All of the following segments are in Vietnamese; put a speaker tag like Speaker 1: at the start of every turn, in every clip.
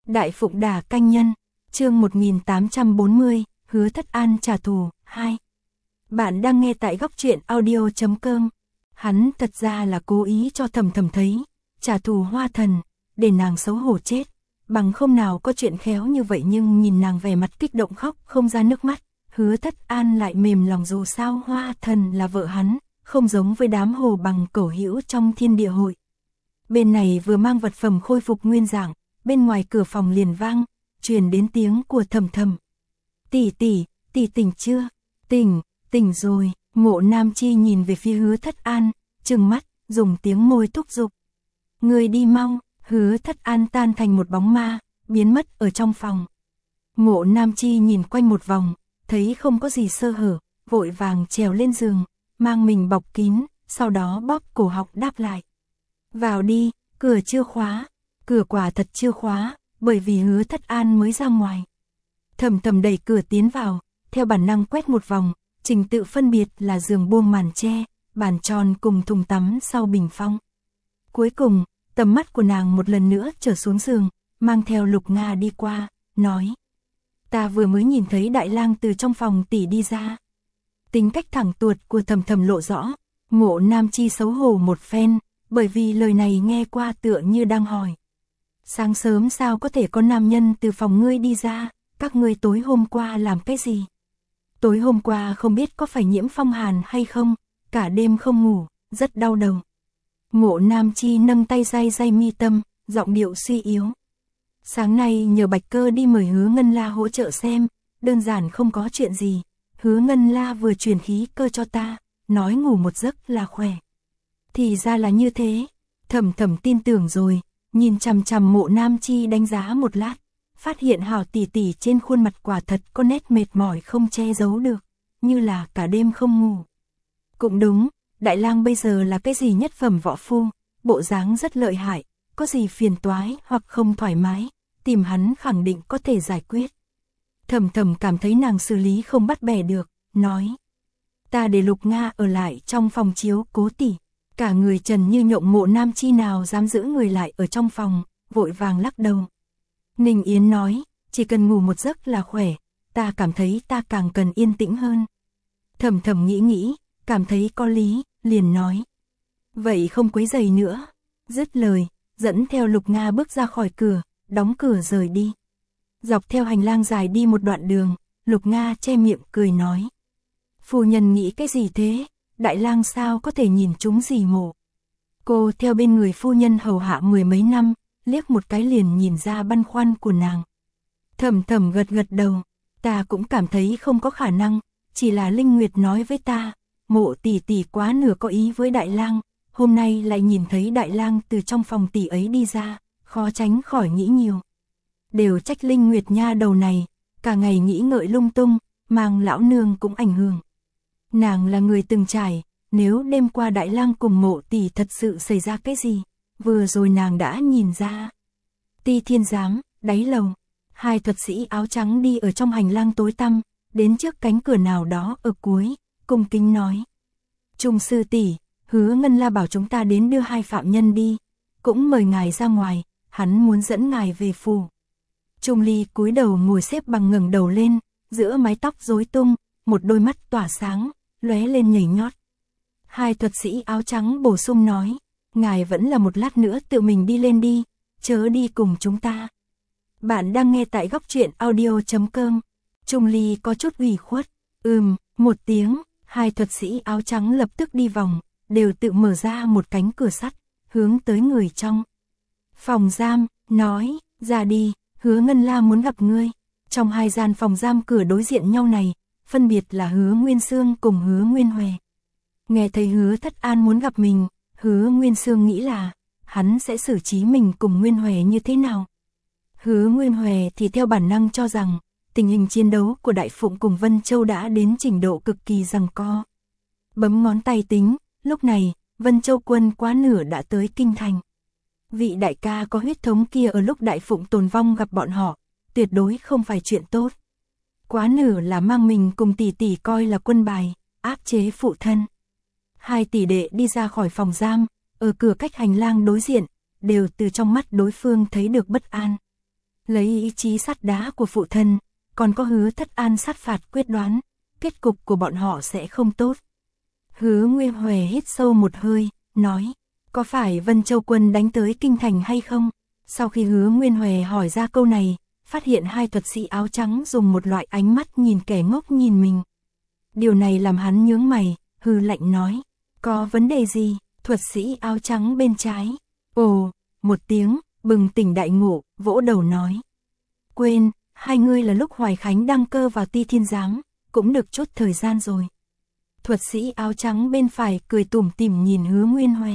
Speaker 1: Đại Phụng Đả Canh Nhân, chương 1840, Hứa Thất An trả thù, 2. Bạn đang nghe tại góc truyện audio.com. Hắn thật ra là cố ý cho Thầm Thầm thấy, trả thù Hoa Thần, để nàng xấu hổ chết, bằng không nào có chuyện khéo như vậy, nhưng nhìn nàng vẻ mặt kích động khóc không ra nước mắt, Hứa Thất An lại mềm lòng, dù sao Hoa Thần là vợ hắn, không giống với đám hồ bằng cẩu hữu trong Thiên Địa Hội. Bên này vừa mang vật phẩm khôi phục nguyên dạng, bên ngoài cửa phòng liền vang, truyền đến tiếng của Thầm Thầm. Tỷ tỉnh chưa? Tỉnh rồi. Mộ Nam Chi nhìn về phía Hứa Thất An, trừng mắt, dùng tiếng môi thúc giục. Người đi mau. Hứa Thất An tan thành một bóng ma, biến mất ở trong phòng. Mộ Nam Chi nhìn quanh một vòng, thấy không có gì sơ hở, vội vàng trèo lên giường, mang mình bọc kín, sau đó bóp cổ họng đáp lại. Vào đi, cửa chưa khóa. Cửa quả thật chưa khóa, bởi vì Hứa Thất An mới ra ngoài. Thầm Thầm đẩy cửa tiến vào, theo bản năng quét một vòng, trình tự phân biệt là giường buông màn che, bàn tròn cùng thùng tắm sau bình phong. Cuối cùng, tầm mắt của nàng một lần nữa trở xuống giường, mang theo Lục Nga đi qua, nói. Ta vừa mới nhìn thấy Đại Lang từ trong phòng tỷ đi ra. Tính cách thẳng tuột của Thầm Thầm lộ rõ, Mộ Nam Chi xấu hổ một phen, bởi vì lời này nghe qua tựa như đang hỏi. Sáng sớm sao có thể có nam nhân từ phòng ngươi đi ra, các ngươi tối hôm qua làm cái gì? Tối hôm qua không biết có phải nhiễm phong hàn hay không, cả đêm không ngủ, rất đau đầu. Mộ Nam Chi nâng tay day mi tâm, giọng điệu suy yếu. Sáng nay nhờ Bạch Cơ đi mời Hứa Ngân La hỗ trợ xem, đơn giản không có chuyện gì. Hứa Ngân La vừa truyền khí cơ cho ta, nói ngủ một giấc là khỏe. Thì ra là như thế, Thầm Thầm tin tưởng rồi, nhìn chằm chằm Mộ Nam Chi đánh giá một lát, phát hiện hảo tỷ tỷ trên khuôn mặt quả thật có nét mệt mỏi không che giấu được, như là cả đêm không ngủ. Cũng đúng, Đại Lang bây giờ là cái gì nhất phẩm võ phu, bộ dáng rất lợi hại, có gì phiền toái hoặc không thoải mái, tìm hắn khẳng định có thể giải quyết. Thầm Thầm cảm thấy nàng xử lý không bắt bẻ được, nói. Ta để Lục Nga ở lại trong phòng chiếu cố tỷ. Cả người trần như nhộng Mộ Nam Chi nào dám giữ người lại ở trong phòng, vội vàng lắc đầu. Ninh Yến nói, chỉ cần ngủ một giấc là khỏe, ta cảm thấy ta càng cần yên tĩnh hơn. Thầm Thầm nghĩ, cảm thấy có lý, liền nói. Vậy không quấy rầy nữa. Dứt lời, dẫn theo Lục Nga bước ra khỏi cửa, đóng cửa rời đi. Dọc theo hành lang dài đi một đoạn đường, Lục Nga che miệng cười nói. Phu nhân nghĩ cái gì thế? Đại Lang sao có thể nhìn chúng gì Mộ? Cô theo bên người phu nhân hầu hạ mười mấy năm, liếc một cái liền nhìn ra băn khoăn của nàng. Thầm Thầm gật đầu, ta cũng cảm thấy không có khả năng, chỉ là Linh Nguyệt nói với ta, Mộ tỷ tỷ quá nửa có ý với Đại Lang, hôm nay lại nhìn thấy Đại Lang từ trong phòng tỷ ấy đi ra, khó tránh khỏi nghĩ nhiều. Đều trách Linh Nguyệt nha đầu này, cả ngày nghĩ ngợi lung tung, mang lão nương cũng ảnh hưởng. Nàng là người từng trải, nếu đêm qua Đại Lang cùng Mộ tỷ thật sự xảy ra cái gì, vừa rồi nàng đã nhìn ra. Ti Thiên Giám, đáy lầu, hai thuật sĩ áo trắng đi ở trong hành lang tối tăm, đến trước cánh cửa nào đó ở cuối, cung kính nói. Trung sư tỷ, Hứa Ngân La bảo chúng ta đến đưa hai phạm nhân đi, cũng mời ngài ra ngoài, hắn muốn dẫn ngài về phủ. Trung Ly cúi đầu ngồi xếp bằng ngẩng đầu lên, giữa mái tóc rối tung, một đôi mắt tỏa sáng, lóe lên nhảy nhót. Hai thuật sĩ áo trắng bổ sung nói, ngài vẫn là một lát nữa tự mình đi lên đi, chớ đi cùng chúng ta. Bạn đang nghe tại góc truyện audio.com. Trung Ly có chút ủy khuất, một tiếng, hai thuật sĩ áo trắng lập tức đi vòng, đều tự mở ra một cánh cửa sắt, hướng tới người trong phòng giam, nói, ra đi, Hứa Ngân La muốn gặp ngươi. Trong hai gian phòng giam cửa đối diện nhau này, phân biệt là Hứa Nguyên Xương cùng Hứa Nguyên Huệ. Nghe thấy Hứa Thất An muốn gặp mình, Hứa Nguyên Xương nghĩ là, hắn sẽ xử trí mình cùng Nguyên Huệ như thế nào. Hứa Nguyên Huệ thì theo bản năng cho rằng, tình hình chiến đấu của Đại Phụng cùng Vân Châu đã đến trình độ cực kỳ giằng co. Bấm ngón tay tính, lúc này, Vân Châu quân quá nửa đã tới kinh thành. Vị đại ca có huyết thống kia ở lúc Đại Phụng tồn vong gặp bọn họ, tuyệt đối không phải chuyện tốt. Quá nửa là mang mình cùng tỷ tỷ coi là quân bài, áp chế phụ thân. Hai tỷ đệ đi ra khỏi phòng giam, ở cửa cách hành lang đối diện, đều từ trong mắt đối phương thấy được bất an. Lấy ý chí sắt đá của phụ thân, còn có Hứa Thất An sát phạt quyết đoán, kết cục của bọn họ sẽ không tốt. Hứa Nguyên Huệ hít sâu một hơi, nói, có phải Vân Châu quân đánh tới kinh thành hay không? Sau khi Hứa Nguyên Huệ hỏi ra câu này, phát hiện hai thuật sĩ áo trắng dùng một loại ánh mắt nhìn kẻ ngốc nhìn mình. Điều này làm hắn nhướng mày, hừ lạnh nói, có vấn đề gì? Thuật sĩ áo trắng bên trái. Ồ, một tiếng, bừng tỉnh đại ngộ, vỗ đầu nói. Quên, hai ngươi là lúc Hoài Khánh đăng cơ vào Ti Thiên Giám, cũng được chút thời gian rồi. Thuật sĩ áo trắng bên phải cười tủm tỉm nhìn Hứa Nguyên Huệ.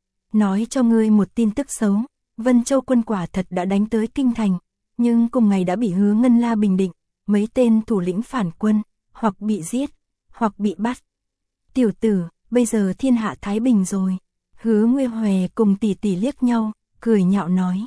Speaker 1: Nói cho ngươi một tin tức xấu, Vân Châu quân quả thật đã đánh tới kinh thành, nhưng cùng ngày đã bị Hứa Ngân La bình định, mấy tên thủ lĩnh phản quân, hoặc bị giết, hoặc bị bắt. Tiểu tử, bây giờ thiên hạ thái bình rồi. Hứa Nguyên Huệ cùng tỷ tỷ liếc nhau, cười nhạo nói.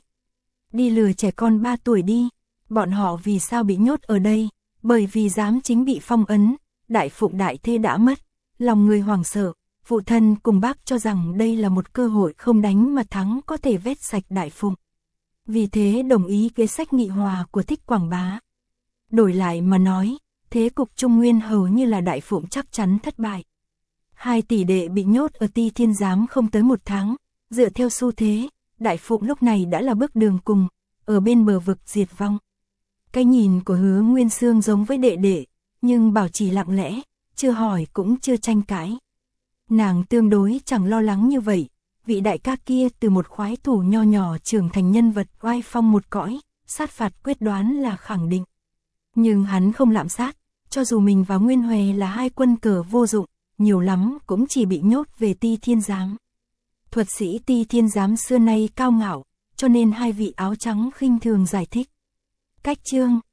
Speaker 1: Đi lừa trẻ con 3 tuổi đi, bọn họ vì sao bị nhốt ở đây, bởi vì giám chính bị phong ấn, đại phụng đại thê đã mất, lòng người hoảng sợ, phụ thân cùng bác cho rằng đây là một cơ hội không đánh mà thắng có thể vét sạch đại phụng. Vì thế đồng ý kế sách nghị hòa của Thích Quảng Bá. Đổi lại mà nói, thế cục Trung Nguyên hầu như là đại phụng chắc chắn thất bại. Hai tỷ đệ bị nhốt ở Ti Thiên Giám không tới 1 tháng, dựa theo xu thế, đại phụng lúc này đã là bước đường cùng, ở bên bờ vực diệt vong. Cái nhìn của Hứa Nguyên Xương giống với đệ đệ, nhưng bảo trì lặng lẽ, chưa hỏi cũng chưa tranh cãi. Nàng tương đối chẳng lo lắng như vậy, vị đại ca kia từ một khoái thủ nho nhỏ trưởng thành nhân vật oai phong một cõi, sát phạt quyết đoán là khẳng định. Nhưng hắn không lạm sát, cho dù mình và Nguyên Huệ là hai quân cờ vô dụng, nhiều lắm cũng chỉ bị nhốt về Ti Thiên Giám. Thuật sĩ Ti Thiên Giám xưa nay cao ngạo, cho nên hai vị áo trắng khinh thường giải thích. Cách chương